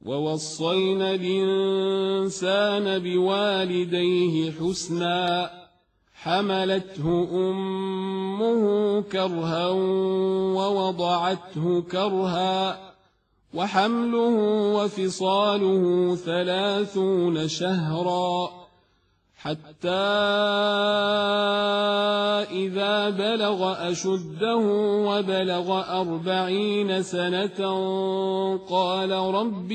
ووصينا الإنسان بوالديه حسنا حملته أمه كرها ووضعته كرها وحمله وفصاله 30 شهرا حتى إذا بلغ أشده وبلغ 40 سنة قال رب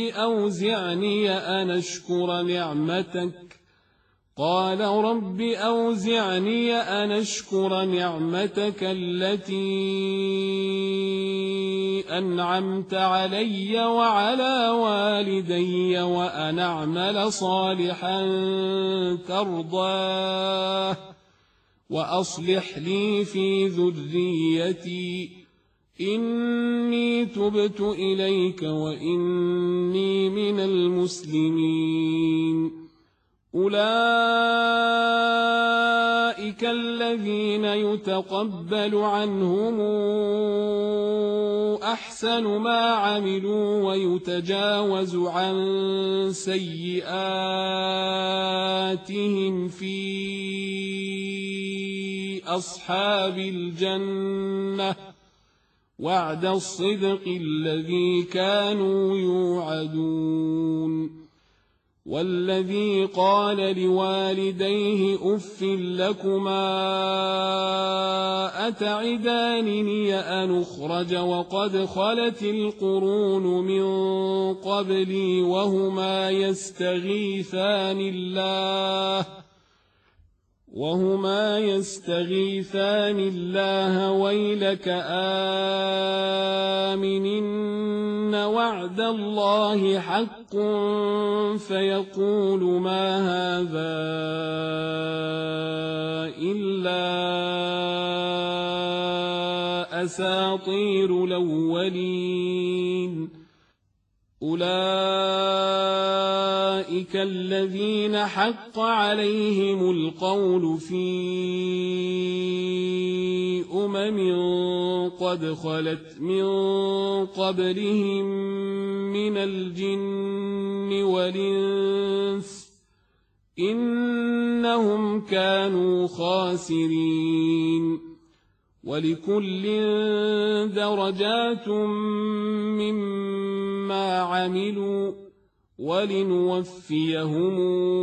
أوزعني أن أشكر نعمتك التي أنعمت علي وعلى والدي وأن أعمل صالحا ترضاه وأصلح لي في ذريتي إني تبت إليك وإني من المسلمين. أولئك الذين يتقبل عنهم أحسن ما عملوا ويتجاوز عن سيئاتهم في أصحاب الجنة وعد الصدق الذي كانوا يوعدون. والذي قال لوالديه أف لكما أتعدانني أن أخرج وقد خلت القرون من قبلي وهما يستغيثان الله ويلك آمنن وعد الله حق فيقول ما هذا إلا أساطير الأولين. أولئك الذين حق عليهم القول في قد خلت من قبلهم من الجن والإنس إنهم كانوا خاسرين. ولكل درجات مما عملوا ولنوفيهم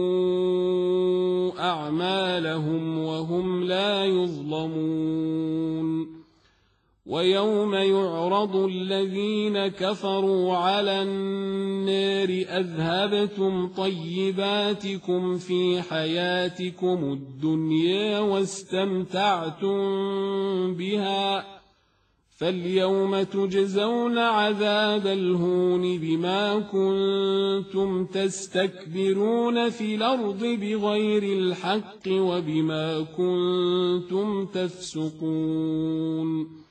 أعمالهم وهم لا يظلمون. ويوم يعرض الذين كفروا على النار أذهبتم طيباتكم في حياتكم الدنيا واستمتعتم بها فاليوم تجزون عذاب الهون بما كنتم تستكبرون في الأرض بغير الحق وبما كنتم تفسقون.